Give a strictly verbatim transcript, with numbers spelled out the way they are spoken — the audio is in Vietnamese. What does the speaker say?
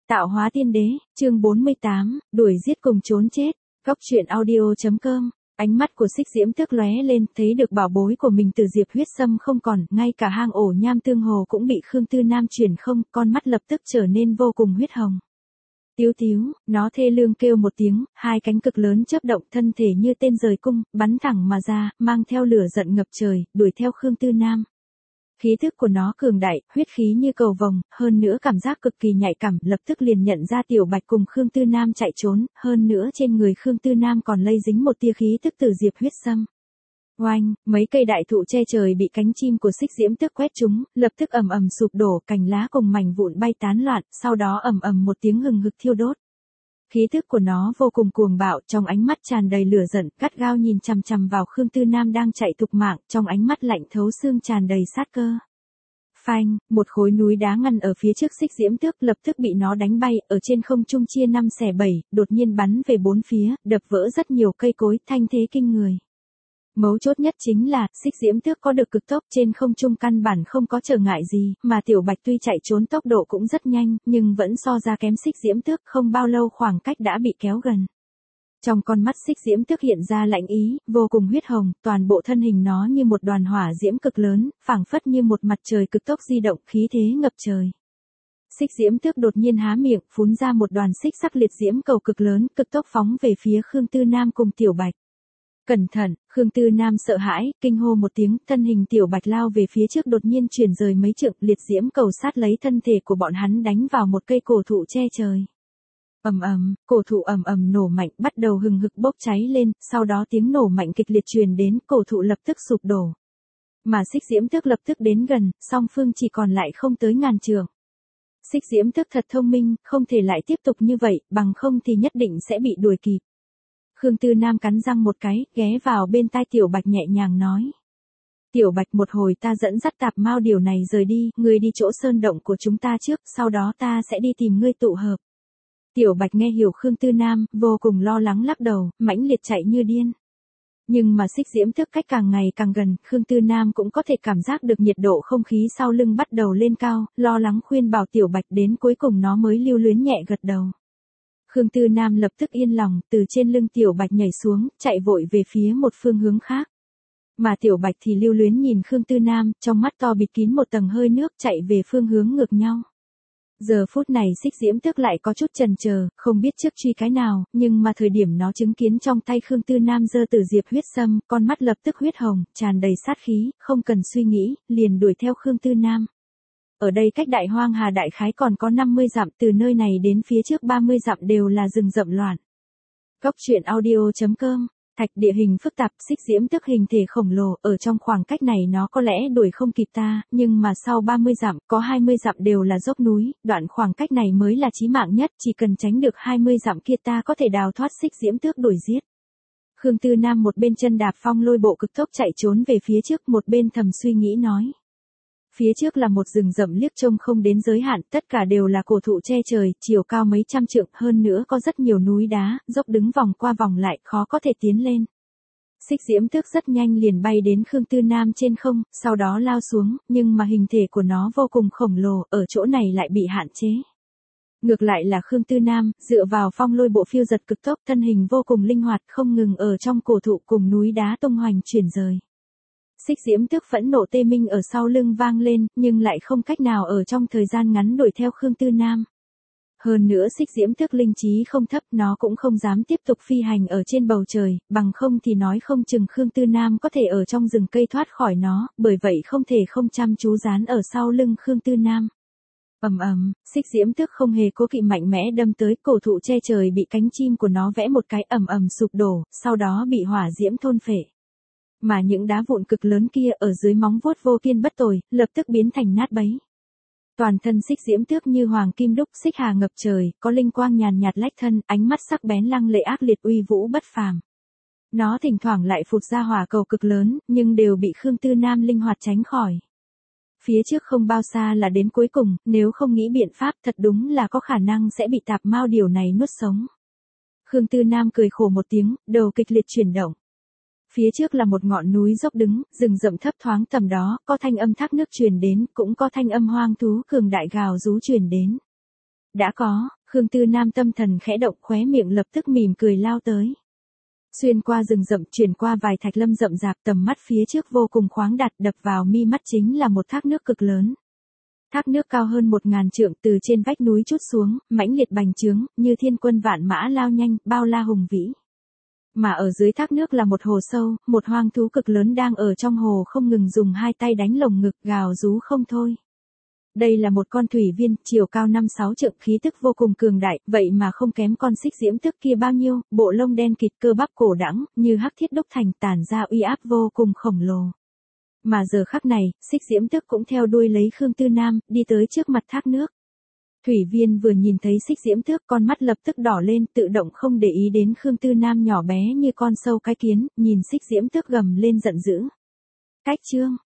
Tạo hóa tiên đế, chương bốn mươi tám, đuổi giết cùng trốn chết. Góc truyện audio chấm com. Ánh mắt của Xích Diễm Tước lóe lên, thấy được bảo bối của mình từ Diệp Huyết Sâm không còn, ngay cả hang ổ nham tương hồ cũng bị Khương Tư Nam chuyển không, con mắt lập tức trở nên vô cùng huyết hồng. Tiếu tiếu, nó thê lương kêu một tiếng, hai cánh cực lớn chớp động, thân thể như tên rời cung, bắn thẳng mà ra, mang theo lửa giận ngập trời, đuổi theo Khương Tư Nam. Khí thức của nó cường đại, huyết khí như cầu vồng, hơn nữa cảm giác cực kỳ nhạy cảm, lập tức liền nhận ra Tiểu Bạch cùng Khương Tư Nam chạy trốn, hơn nữa trên người Khương Tư Nam còn lây dính một tia khí tức từ Diệp Huyết Sâm. Oanh, mấy cây đại thụ che trời bị cánh chim của Xích Diễm Tước quét trúng, lập tức ầm ầm sụp đổ, cành lá cùng mảnh vụn bay tán loạn, sau đó ầm ầm một tiếng hừng hực thiêu đốt. Khí tức của nó vô cùng cuồng bạo, trong ánh mắt tràn đầy lửa giận, gắt gao nhìn chằm chằm vào Khương Tư Nam đang chạy thục mạng, trong ánh mắt lạnh thấu xương tràn đầy sát cơ. Phanh, một khối núi đá ngăn ở phía trước Xích Diễm Tước lập tức bị nó đánh bay, ở trên không trung chia năm xẻ bảy, đột nhiên bắn về bốn phía, đập vỡ rất nhiều cây cối, thanh thế kinh người. Mấu chốt nhất chính là, Xích Diễm Tước có được cực tốc, trên không trung căn bản không có trở ngại gì, mà Tiểu Bạch tuy chạy trốn tốc độ cũng rất nhanh, nhưng vẫn so ra kém Xích Diễm Tước, không bao lâu khoảng cách đã bị kéo gần. Trong con mắt Xích Diễm Tước hiện ra lạnh ý, vô cùng huyết hồng, toàn bộ thân hình nó như một đoàn hỏa diễm cực lớn, phảng phất như một mặt trời cực tốc di động, khí thế ngập trời. Xích Diễm Tước đột nhiên há miệng, phun ra một đoàn xích sắc liệt diễm cầu cực lớn, cực tốc phóng về phía Khương Tư Nam cùng Tiểu Bạch. Cẩn thận, Khương Tư Nam sợ hãi, kinh hô một tiếng, thân hình Tiểu Bạch lao về phía trước đột nhiên chuyển rời mấy trượng, liệt diễm cầu sát lấy thân thể của bọn hắn đánh vào một cây cổ thụ che trời. Ầm ầm, cổ thụ ầm ầm nổ mạnh, bắt đầu hừng hực bốc cháy lên, sau đó tiếng nổ mạnh kịch liệt truyền đến, cổ thụ lập tức sụp đổ. Mà Xích Diễm Tước lập tức đến gần, song phương chỉ còn lại không tới ngàn trượng. Xích Diễm Tước thật thông minh, không thể lại tiếp tục như vậy, bằng không thì nhất định sẽ bị đuổi kịp. Khương Tư Nam cắn răng một cái, ghé vào bên tai Tiểu Bạch nhẹ nhàng nói. Tiểu Bạch, một hồi ta dẫn dắt tạp mao điều này rời đi, ngươi đi chỗ sơn động của chúng ta trước, sau đó ta sẽ đi tìm ngươi tụ hợp. Tiểu Bạch nghe hiểu Khương Tư Nam, vô cùng lo lắng lắc đầu, mãnh liệt chạy như điên. Nhưng mà Xích Diễm Tước cách càng ngày càng gần, Khương Tư Nam cũng có thể cảm giác được nhiệt độ không khí sau lưng bắt đầu lên cao, lo lắng khuyên bảo Tiểu Bạch, đến cuối cùng nó mới lưu luyến nhẹ gật đầu. Khương Tư Nam lập tức yên lòng, từ trên lưng Tiểu Bạch nhảy xuống, chạy vội về phía một phương hướng khác. Mà Tiểu Bạch thì lưu luyến nhìn Khương Tư Nam, trong mắt to bịt kín một tầng hơi nước, chạy về phương hướng ngược nhau. Giờ phút này Xích Diễm Tước lại có chút chần chờ, không biết trước truy cái nào, nhưng mà thời điểm nó chứng kiến trong tay Khương Tư Nam giơ từ Diệp Huyết Sâm, con mắt lập tức huyết hồng, tràn đầy sát khí, không cần suy nghĩ, liền đuổi theo Khương Tư Nam. Ở đây cách Đại Hoang Hà đại khái còn có năm mươi dặm, từ nơi này đến phía trước ba mươi dặm đều là rừng rậm loạn. Góc truyện audio chấm com. Thạch địa hình phức tạp, Xích Diễm Tước hình thể khổng lồ, ở trong khoảng cách này nó có lẽ đuổi không kịp ta, nhưng mà sau ba mươi dặm, có hai mươi dặm đều là dốc núi, đoạn khoảng cách này mới là chí mạng nhất, chỉ cần tránh được hai mươi dặm kia ta có thể đào thoát Xích Diễm Tước đuổi giết. Khương Tư Nam một bên chân đạp phong lôi bộ cực tốc chạy trốn về phía trước, một bên thầm suy nghĩ nói. Phía trước là một rừng rậm liếc trông không đến giới hạn, tất cả đều là cổ thụ che trời, chiều cao mấy trăm trượng, hơn nữa có rất nhiều núi đá, dốc đứng vòng qua vòng lại, khó có thể tiến lên. Xích Diễm Tước rất nhanh liền bay đến Khương Tư Nam trên không, sau đó lao xuống, nhưng mà hình thể của nó vô cùng khổng lồ, ở chỗ này lại bị hạn chế. Ngược lại là Khương Tư Nam, dựa vào phong lôi bộ phiêu giật cực tốc, thân hình vô cùng linh hoạt, không ngừng ở trong cổ thụ cùng núi đá tung hoành chuyển rời. Xích Diễm Tước phẫn nộ tê minh ở sau lưng vang lên, nhưng lại không cách nào ở trong thời gian ngắn đuổi theo Khương Tư Nam. Hơn nữa Xích Diễm Tước linh trí không thấp, nó cũng không dám tiếp tục phi hành ở trên bầu trời, bằng không thì nói không chừng Khương Tư Nam có thể ở trong rừng cây thoát khỏi nó, bởi vậy không thể không chăm chú dán ở sau lưng Khương Tư Nam. Ầm ầm, Xích Diễm Tước không hề cố kỵ mạnh mẽ đâm tới, cổ thụ che trời bị cánh chim của nó vẽ một cái ầm ầm sụp đổ, sau đó bị hỏa diễm thôn phệ. Mà những đá vụn cực lớn kia ở dưới móng vuốt vô kiên bất tồi, lập tức biến thành nát bấy. Toàn thân Xích Diễm Tước như hoàng kim đúc, xích hà ngập trời, có linh quang nhàn nhạt lách thân, ánh mắt sắc bén lăng lệ ác liệt uy vũ bất phàm. Nó thỉnh thoảng lại phụt ra hỏa cầu cực lớn, nhưng đều bị Khương Tư Nam linh hoạt tránh khỏi. Phía trước không bao xa là đến cuối cùng, nếu không nghĩ biện pháp thật đúng là có khả năng sẽ bị tạp mao điều này nuốt sống. Khương Tư Nam cười khổ một tiếng, đầu kịch liệt chuyển động. Phía trước là một ngọn núi dốc đứng, rừng rậm thấp thoáng tầm đó, có thanh âm thác nước truyền đến, cũng có thanh âm hoang thú cường đại gào rú truyền đến. Đã có, Khương Tư Nam tâm thần khẽ động, khóe miệng lập tức mỉm cười lao tới. Xuyên qua rừng rậm, chuyển qua vài thạch lâm rậm rạp, tầm mắt phía trước vô cùng khoáng đạt, đập vào mi mắt chính là một thác nước cực lớn. Thác nước cao hơn một ngàn trượng, từ trên vách núi trút xuống, mãnh liệt bành trướng, như thiên quân vạn mã lao nhanh, bao la hùng vĩ. Mà ở dưới thác nước là một hồ sâu, một hoang thú cực lớn đang ở trong hồ không ngừng dùng hai tay đánh lồng ngực, gào rú không thôi. Đây là một con thủy viên, chiều cao năm sáu trượng, khí tức vô cùng cường đại, vậy mà không kém con xích diễm tước kia bao nhiêu, bộ lông đen kịt, cơ bắp cổ đãng, như hắc thiết đúc thành, tản ra uy áp vô cùng khổng lồ. Mà giờ khắc này, xích diễm tước cũng theo đuôi lấy Khương Tư Nam, đi tới trước mặt thác nước. Thủy viên vừa nhìn thấy xích diễm tước, con mắt lập tức đỏ lên, tự động không để ý đến Khương Tư Nam nhỏ bé như con sâu cái kiến, nhìn xích diễm tước gầm lên giận dữ. Cách chương